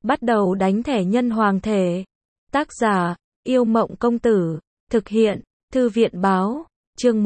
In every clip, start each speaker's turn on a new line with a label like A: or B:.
A: Bắt đầu đánh thẻ nhân hoàng thể. Tác giả, Yêu Mộng Công Tử. Thực hiện, Thư viện Báo. Chương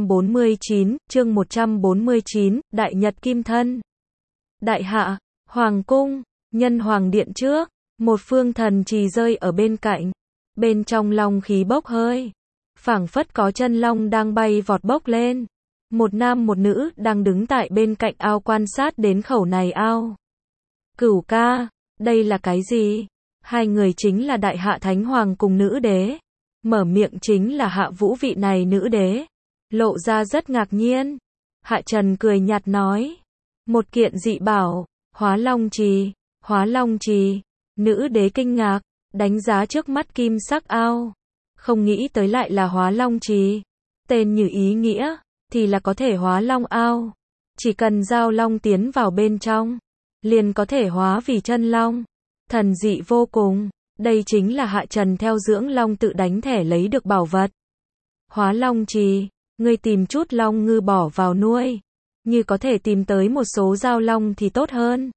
A: 149, Đại Nhật Kim Thân. Đại hạ, Hoàng cung, Nhân Hoàng Điện trước, một phương thần trì rơi ở bên cạnh. Bên trong long khí bốc hơi. Phảng phất có chân long đang bay vọt bốc lên. Một nam một nữ đang đứng tại bên cạnh ao quan sát đến khẩu này ao. Cửu ca, đây là cái gì? Hai người chính là Đại Hạ Thánh Hoàng cùng nữ đế. Mở miệng chính là Hạ Vũ vị này nữ đế. Lộ ra rất ngạc nhiên. Hạ Trần cười nhạt nói. Một kiện dị bảo, Hóa Long Trì, Hóa Long Trì. Nữ đế kinh ngạc, đánh giá trước mắt kim sắc ao. Không nghĩ tới lại là Hóa Long Trì. Tên như ý nghĩa, thì là có thể hóa long ao. Chỉ cần giao long tiến vào bên trong, liền có thể hóa vì chân long. Thần dị vô cùng. Đây chính là Hạ Trần theo dưỡng long tự đánh thẻ lấy được bảo vật. Hóa Long Trì, ngươi tìm chút long ngư bỏ vào nuôi. Như có thể tìm tới một số giao long thì tốt hơn.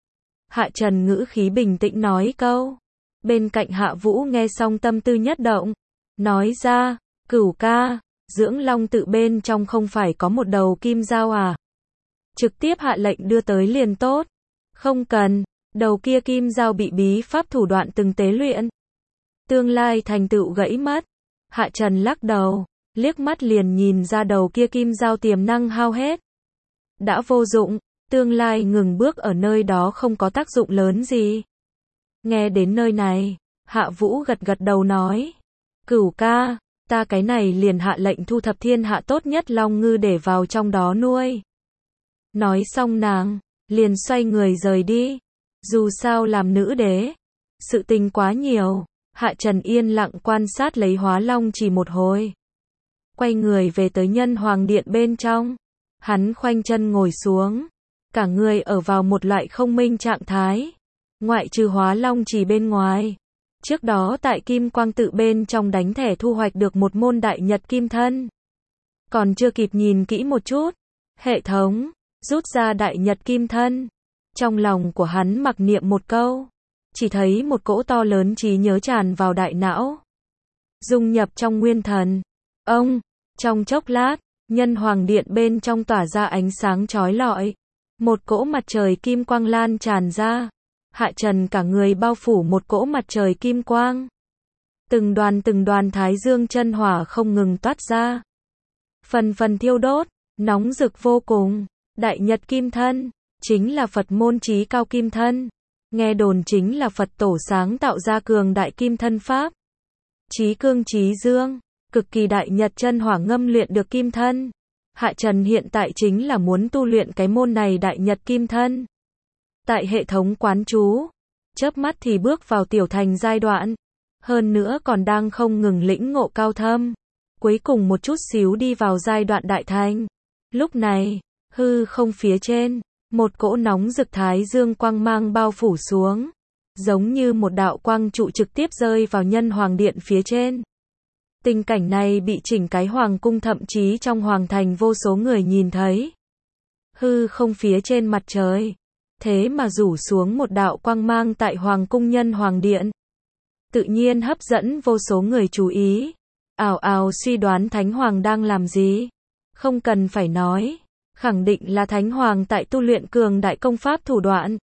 A: Hạ Trần ngữ khí bình tĩnh nói câu. Bên cạnh Hạ Vũ nghe xong tâm tư nhất động. Nói ra, Cửu ca, dưỡng long tự bên trong không phải có một đầu kim dao à? Trực tiếp hạ lệnh đưa tới liền tốt. Không cần, đầu kia kim dao bị bí pháp thủ đoạn từng tế luyện. Tương lai thành tựu gãy mất. Hạ Trần lắc đầu, liếc mắt liền nhìn ra đầu kia kim dao tiềm năng hao hết. Đã vô dụng, tương lai ngừng bước ở nơi đó không có tác dụng lớn gì. Nghe đến nơi này, Hạ Vũ gật gật đầu nói. Cửu ca, ta cái này liền hạ lệnh thu thập thiên hạ tốt nhất long ngư để vào trong đó nuôi. Nói xong nàng, liền xoay người rời đi. Dù sao làm nữ đế, sự tình quá nhiều. Hạ Trần yên lặng quan sát lấy Hóa Long chỉ một hồi. Quay người về tới Nhân Hoàng Điện bên trong. Hắn khoanh chân ngồi xuống. Cả người ở vào một loại không minh trạng thái. Ngoại trừ Hóa Long chỉ bên ngoài. Trước đó tại Kim Quang tự bên trong đánh thẻ thu hoạch được một môn Đại Nhật Kim Thân. Còn chưa kịp nhìn kỹ một chút. Hệ thống, rút ra Đại Nhật Kim Thân. Trong lòng của hắn mặc niệm một câu. Chỉ thấy một cỗ to lớn trí nhớ tràn vào đại não. Dung nhập trong nguyên thần. Trong chốc lát, Nhân Hoàng Điện bên trong tỏa ra ánh sáng chói lọi. Một cỗ mặt trời kim quang lan tràn ra. Hạ Trần cả người bao phủ một cỗ mặt trời kim quang. Từng đoàn thái dương chân hỏa không ngừng toát ra. Phần phần thiêu đốt, nóng rực vô cùng. Đại Nhật Kim Thân, chính là Phật môn chí cao kim thân. Nghe đồn chính là Phật tổ sáng tạo ra cường đại kim thân pháp. Chí cương chí dương, cực kỳ đại nhật chân hỏa ngâm luyện được kim thân. Hạ Trần hiện tại chính là muốn tu luyện cái môn này Đại Nhật Kim Thân. Tại hệ thống quán chú, chớp mắt thì bước vào tiểu thành giai đoạn. Hơn nữa còn đang không ngừng lĩnh ngộ cao thâm. Cuối cùng một chút xíu đi vào giai đoạn đại thành. Lúc này, hư không phía trên, một cỗ nóng rực thái dương quang mang bao phủ xuống. Giống như một đạo quang trụ trực tiếp rơi vào Nhân Hoàng Điện phía trên. Tình cảnh này bị chỉnh cái hoàng cung thậm chí trong hoàng thành vô số người nhìn thấy. Hư không phía trên mặt trời. Thế mà rủ xuống một đạo quang mang tại hoàng cung Nhân Hoàng Điện. Tự nhiên hấp dẫn vô số người chú ý. Ào ào suy đoán Thánh Hoàng đang làm gì. Không cần phải nói. Khẳng định là Thánh Hoàng tại tu luyện cường đại công pháp thủ đoạn.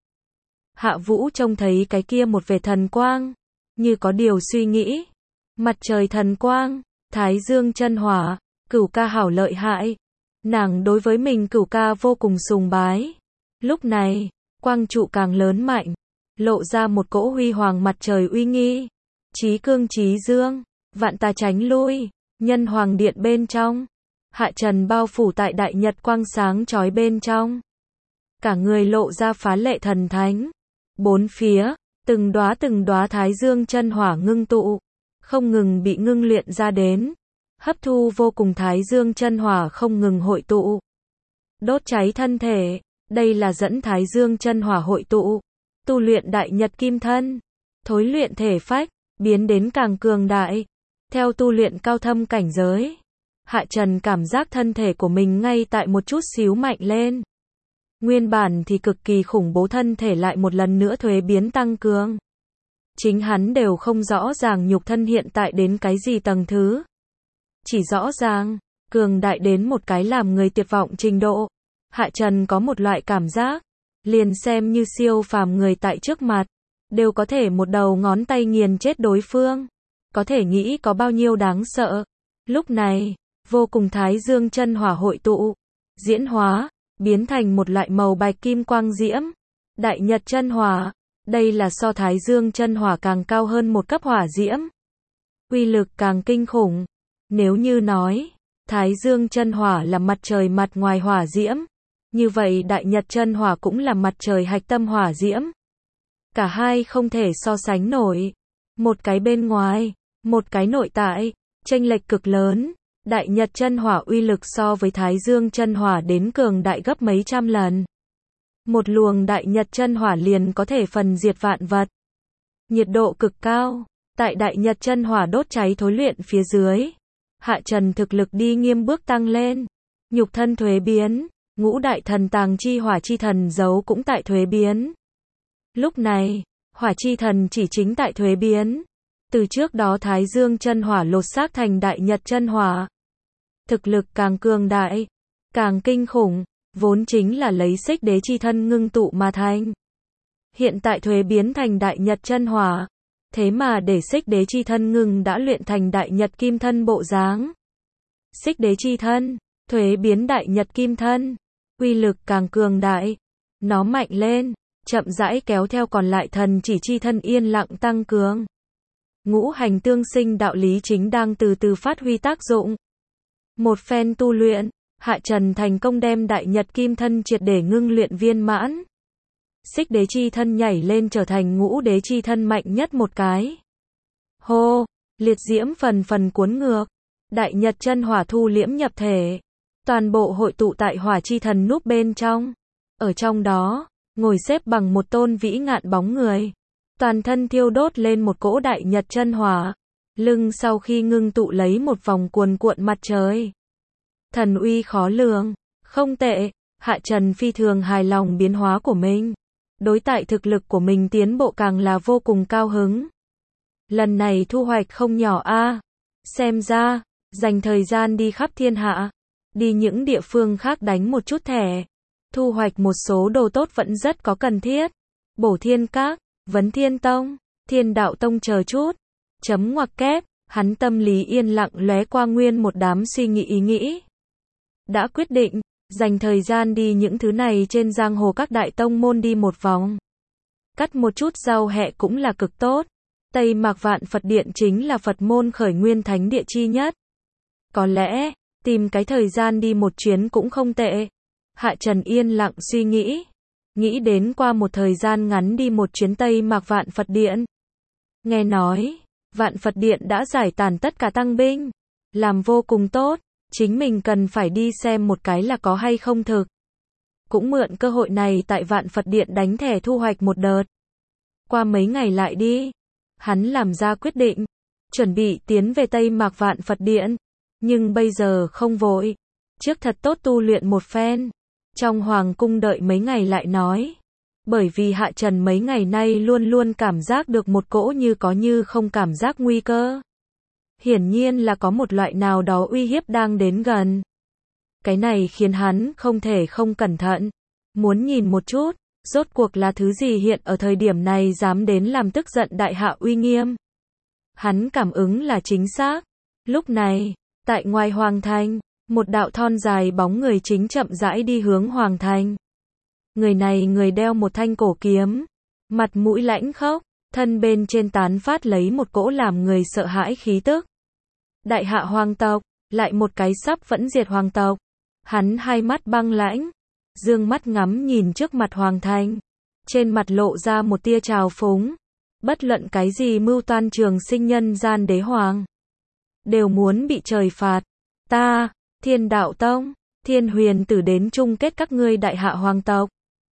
A: Hạ Vũ trông thấy cái kia một vệt thần quang. Như có điều suy nghĩ. Mặt trời thần quang, thái dương chân hỏa, Cửu ca hảo lợi hại. Nàng đối với mình Cửu ca vô cùng sùng bái. Lúc này, quang trụ càng lớn mạnh. Lộ ra một cỗ huy hoàng mặt trời uy nghi. Chí cương chí dương, vạn tà tránh lui. Nhân Hoàng Điện bên trong. Hạ Trần bao phủ tại đại nhật quang sáng chói bên trong. Cả người lộ ra phá lệ thần thánh. Bốn phía, từng đóa thái dương chân hỏa ngưng tụ. Không ngừng bị ngưng luyện ra đến. Hấp thu vô cùng thái dương chân hỏa không ngừng hội tụ. Đốt cháy thân thể. Đây là dẫn thái dương chân hỏa hội tụ. Tu luyện Đại Nhật Kim Thân. Thối luyện thể phách. Biến đến càng cường đại. Theo tu luyện cao thâm cảnh giới. Hạ Trần cảm giác thân thể của mình ngay tại một chút xíu mạnh lên. Nguyên bản thì cực kỳ khủng bố thân thể lại một lần nữa thuế biến tăng cường. Chính hắn đều không rõ ràng nhục thân hiện tại đến cái gì tầng thứ. Chỉ rõ ràng, cường đại đến một cái làm người tuyệt vọng trình độ. Hạ Trần có một loại cảm giác, liền xem như siêu phàm người tại trước mặt, đều có thể một đầu ngón tay nghiền chết đối phương. Có thể nghĩ có bao nhiêu đáng sợ. Lúc này, vô cùng thái dương chân hỏa hội tụ, diễn hóa, biến thành một loại màu bạch kim quang diễm. Đại nhật chân hỏa, đây là so thái dương chân hỏa càng cao hơn một cấp hỏa diễm. Uy lực càng kinh khủng. Nếu như nói, thái dương chân hỏa là mặt trời mặt ngoài hỏa diễm, như vậy đại nhật chân hỏa cũng là mặt trời hạch tâm hỏa diễm. Cả hai không thể so sánh nổi. Một cái bên ngoài, một cái nội tại, chênh lệch cực lớn. Đại nhật chân hỏa uy lực so với thái dương chân hỏa đến cường đại gấp mấy trăm lần. Một luồng đại nhật chân hỏa liền có thể phần diệt vạn vật. Nhiệt độ cực cao, tại đại nhật chân hỏa đốt cháy thối luyện phía dưới. Hạ Trần thực lực đi nghiêm bước tăng lên. Nhục thân thuế biến, ngũ đại thần tàng chi hỏa chi thần dấu cũng tại thuế biến. Lúc này, hỏa chi thần chỉ chính tại thuế biến. Từ trước đó thái dương chân hỏa lột xác thành đại nhật chân hỏa. Thực lực càng cường đại, càng kinh khủng, vốn chính là lấy xích đế chi thân ngưng tụ mà thành. Hiện tại thuế biến thành đại nhật chân hỏa, thế mà để xích đế chi thân ngưng đã luyện thành đại nhật kim thân bộ dáng. Xích đế chi thân, thuế biến đại nhật kim thân, uy lực càng cường đại, nó mạnh lên, chậm rãi kéo theo còn lại thần chỉ chi thân yên lặng tăng cường. Ngũ hành tương sinh đạo lý chính đang từ từ phát huy tác dụng. Một phen tu luyện, Hạ Trần thành công đem đại nhật kim thân triệt để ngưng luyện viên mãn. Xích đế chi thân nhảy lên trở thành ngũ đế chi thân mạnh nhất một cái. Hô, liệt diễm phần phần cuốn ngược, đại nhật chân hỏa thu liễm nhập thể, toàn bộ hội tụ tại hỏa chi thần núp bên trong. Ở trong đó, ngồi xếp bằng một tôn vĩ ngạn bóng người, toàn thân thiêu đốt lên một cỗ đại nhật chân hỏa, lưng sau khi ngưng tụ lấy một vòng cuồn cuộn mặt trời. Thần uy khó lường, không tệ, Hạ Trần phi thường hài lòng biến hóa của mình. Đối tại thực lực của mình tiến bộ càng là vô cùng cao hứng. Lần này thu hoạch không nhỏ a. Xem ra, dành thời gian đi khắp thiên hạ, đi những địa phương khác đánh một chút thẻ, thu hoạch một số đồ tốt vẫn rất có cần thiết. Bổ Thiên Các, Vấn Thiên Tông, Thiên Đạo Tông chờ chút. Chấm ngoặc kép, hắn tâm lý yên lặng lóe qua nguyên một đám suy nghĩ ý nghĩ. Đã quyết định, dành thời gian đi những thứ này trên giang hồ các đại tông môn đi một vòng. Cắt một chút rau hẹ cũng là cực tốt. Tây Mạc Vạn Phật Điện chính là Phật môn khởi nguyên thánh địa chi nhất. Có lẽ, tìm cái thời gian đi một chuyến cũng không tệ. Hạ Trần yên lặng suy nghĩ. Nghĩ đến qua một thời gian ngắn đi một chuyến Tây Mạc Vạn Phật Điện. Nghe nói, Vạn Phật Điện đã giải tán tất cả tăng binh. Làm vô cùng tốt. Chính mình cần phải đi xem một cái là có hay không thực. Cũng mượn cơ hội này tại Vạn Phật Điện đánh thẻ thu hoạch một đợt. Qua mấy ngày lại đi. Hắn làm ra quyết định. Chuẩn bị tiến về Tây Mạc Vạn Phật Điện. Nhưng bây giờ không vội. Trước thật tốt tu luyện một phen. Trong hoàng cung đợi mấy ngày lại nói. Bởi vì Hạ Trần mấy ngày nay luôn luôn cảm giác được một cỗ như có như không cảm giác nguy cơ. Hiển nhiên là có một loại nào đó uy hiếp đang đến gần. Cái này khiến hắn không thể không cẩn thận. Muốn nhìn một chút, rốt cuộc là thứ gì hiện ở thời điểm này dám đến làm tức giận đại hạ uy nghiêm. Hắn cảm ứng là chính xác. Lúc này, tại ngoài hoàng thành, một đạo thon dài bóng người chính chậm rãi đi hướng hoàng thành. Người này người đeo một thanh cổ kiếm, mặt mũi lãnh khốc, thân bên trên tán phát lấy một cỗ làm người sợ hãi khí tức. Đại hạ hoàng tộc, lại một cái sắp vẫn diệt hoàng tộc. Hắn hai mắt băng lãnh, dương mắt ngắm nhìn trước mặt hoàng thành, trên mặt lộ ra một tia trào phúng. Bất luận cái gì mưu toan trường sinh nhân gian đế hoàng, đều muốn bị trời phạt. Ta, Thiên Đạo Tông, Thiên Huyền Tử đến chung kết các ngươi đại hạ hoàng tộc.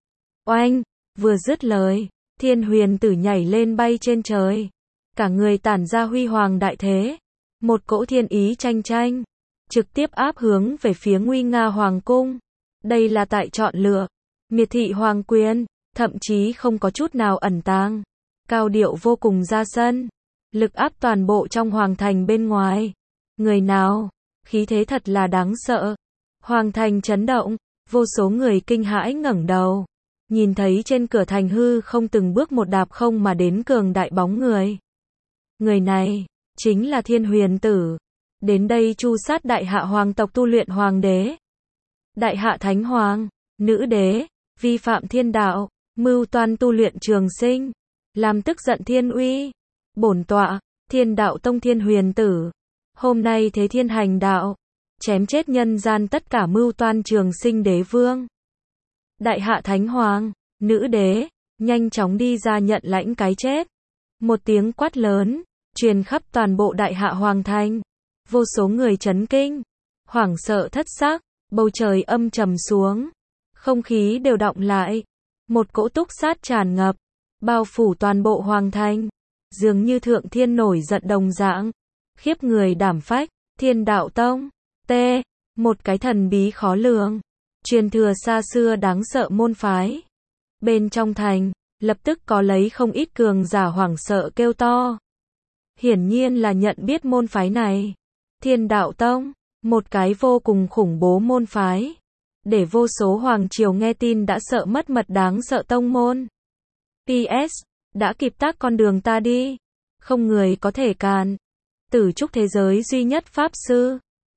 A: Oanh, vừa dứt lời, Thiên Huyền Tử nhảy lên bay trên trời, cả người tản ra huy hoàng đại thế. Một cỗ thiên ý tranh tranh, trực tiếp áp hướng về phía nguy nga hoàng cung. Đây là tại chọn lựa, miệt thị hoàng quyền, thậm chí không có chút nào ẩn tàng. Cao điệu vô cùng ra sân, lực áp toàn bộ trong hoàng thành bên ngoài. Người nào? Khí thế thật là đáng sợ. Hoàng thành chấn động, vô số người kinh hãi ngẩng đầu. Nhìn thấy trên cửa thành hư không từng bước một đạp không mà đến cường đại bóng người. Người này, chính là Thiên Huyền Tử. Đến đây tru sát đại hạ hoàng tộc tu luyện hoàng đế. Đại hạ thánh hoàng, nữ đế, vi phạm thiên đạo, mưu toan tu luyện trường sinh, làm tức giận thiên uy. Bổn tọa, Thiên Đạo Tông Thiên Huyền Tử. Hôm nay thế thiên hành đạo, chém chết nhân gian tất cả mưu toan trường sinh đế vương. Đại hạ thánh hoàng, nữ đế, nhanh chóng đi ra nhận lãnh cái chết. Một tiếng quát lớn, truyền khắp toàn bộ đại hạ hoàng thành. Vô số người chấn kinh, hoảng sợ thất xác, bầu trời âm trầm xuống. Không khí đều đọng lại. Một cỗ túc sát tràn ngập, bao phủ toàn bộ hoàng thành. Dường như thượng thiên nổi giận đồng dạng. Khiếp người đảm phách, Thiên Đạo Tông. T. Một cái thần bí khó lường. Truyền thừa xa xưa đáng sợ môn phái. Bên trong thành, lập tức có lấy không ít cường giả hoảng sợ kêu to. Hiển nhiên là nhận biết môn phái này. Thiên Đạo Tông, một cái vô cùng khủng bố môn phái. Để vô số hoàng triều nghe tin đã sợ mất mật đáng sợ tông môn. PS, đã kịp tác con đường ta đi. Không người có thể cản. Tử trúc thế giới duy nhất pháp sư.